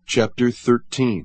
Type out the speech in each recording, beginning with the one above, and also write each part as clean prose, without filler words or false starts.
Chapter 13.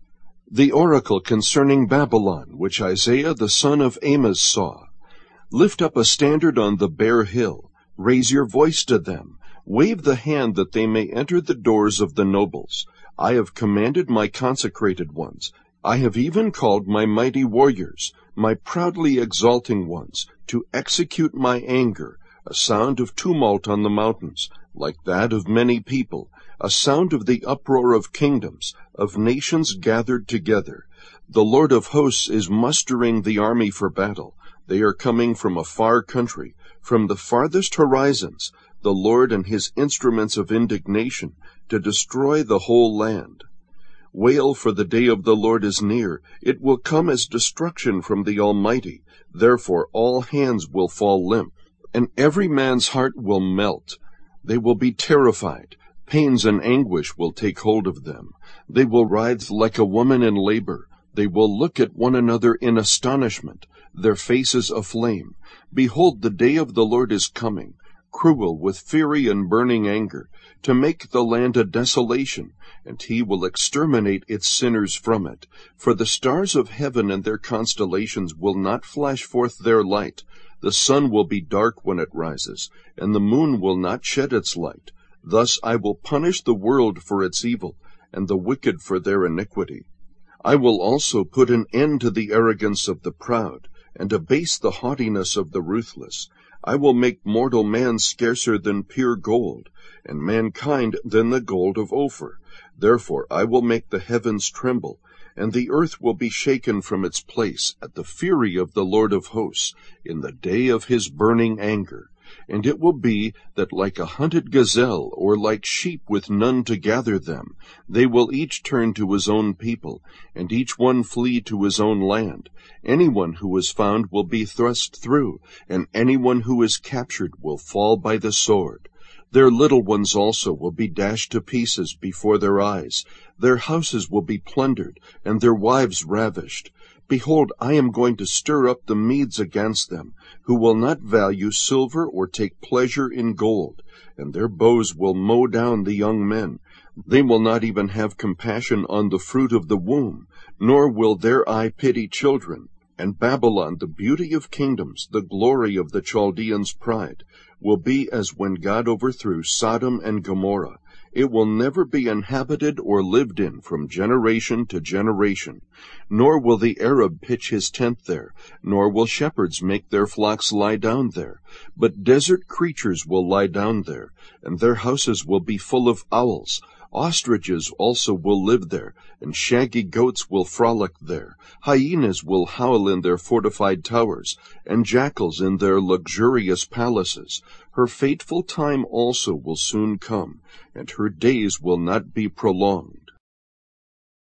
The oracle concerning Babylon, which Isaiah the son of Amoz saw. Lift up a standard on the bare hill, raise your voice to them, wave the hand that they may enter the doors of the nobles. I have commanded my consecrated ones, I have even called my mighty warriors, my proudly exalting ones, to execute my anger, a sound of tumult on the mountains, like that of many people, a sound of the uproar of kingdoms, of nations gathered together. The Lord of hosts is mustering the army for battle. They are coming from a far country, from the farthest horizons, the Lord and his instruments of indignation, to destroy the whole land. Wail, for the day of the Lord is near. It will come as destruction from the Almighty. Therefore all hands will fall limp, and every man's heart will melt. They will be terrified. Pains and anguish will take hold of them. They will writhe like a woman in labor. They will look at one another in astonishment, their faces aflame. Behold, the day of the Lord is coming, cruel with fury and burning anger, to make the land a desolation, and he will exterminate its sinners from it. For the stars of heaven and their constellations will not flash forth their light. The sun will be dark when it rises, and the moon will not shed its light. Thus I will punish the world for its evil, and the wicked for their iniquity. I will also put an end to the arrogance of the proud, and abase the haughtiness of the ruthless. I will make mortal man scarcer than pure gold, and mankind than the gold of Ophir. Therefore I will make the heavens tremble, and the earth will be shaken from its place at the fury of the Lord of hosts, in the day of his burning anger. And it will be that like a hunted gazelle, or like sheep with none to gather them, they will each turn to his own people, and each one flee to his own land. Anyone who is found will be thrust through, and anyone who is captured will fall by the sword. Their little ones also will be dashed to pieces before their eyes. Their houses will be plundered, and their wives ravished. Behold, I am going to stir up the Medes against them, who will not value silver or take pleasure in gold, and their bows will mow down the young men. They will not even have compassion on the fruit of the womb, nor will their eye pity children. And Babylon, the beauty of kingdoms, the glory of the Chaldeans' pride, will be as when God overthrew Sodom and Gomorrah. It will never be inhabited or lived in from generation to generation. Nor will the Arab pitch his tent there, nor will shepherds make their flocks lie down there. But desert creatures will lie down there, and their houses will be full of owls. Ostriches also will live there, and shaggy goats will frolic there. Hyenas will howl in their fortified towers, and jackals in their luxurious palaces. Her fateful time also will soon come, and her days will not be prolonged.